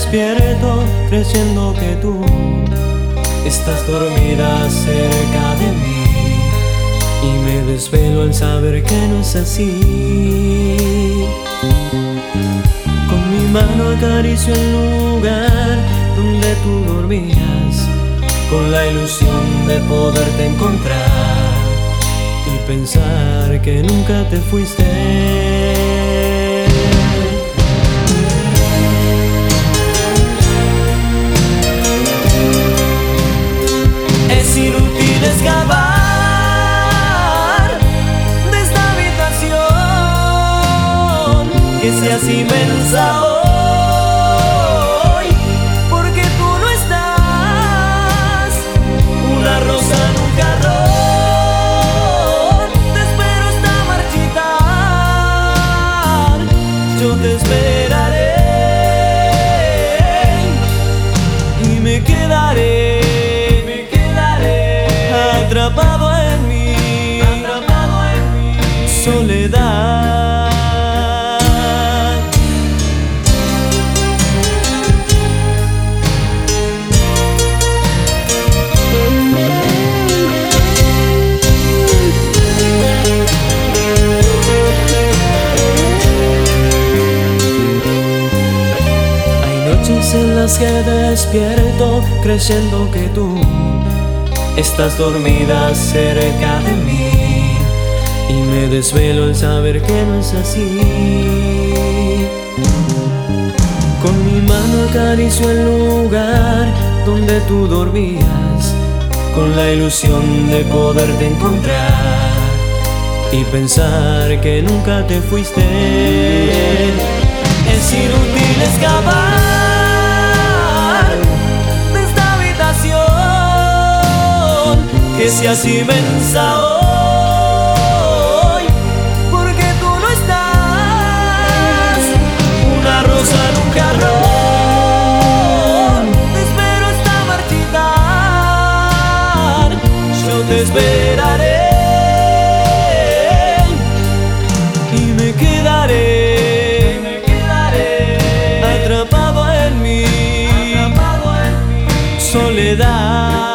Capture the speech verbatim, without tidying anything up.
despierto creyendo que tú estás dormida cerca de mí, y me desvelo al saber que no es así. Con mi mano acaricio el lugar donde tú dormías, con la ilusión de poderte encontrar y pensar que nunca te fuiste. Es inútil escapar de esta habitación que seas inmensa hoy, porque tú no estás. Una rosa en un jarrón te espero hasta marchitar. Yo te esperaré y me quedaré atrapado en mí, atrapado en mi soledad. Hay noches en las que despierto creyendo que tú estás dormida cerca de mí, y me desvelo al saber que no es así. Con mi mano acaricio el lugar donde tú dormías, con la ilusión de poderte encontrar y pensar que nunca te fuiste. Es inútil escapar que seas inmensa hoy, porque tú no estás. Una rosa en un jarrón te espero hasta marchitar. Yo te esperaré y me quedaré, me quedaré atrapado en mí, atrapado en mi soledad.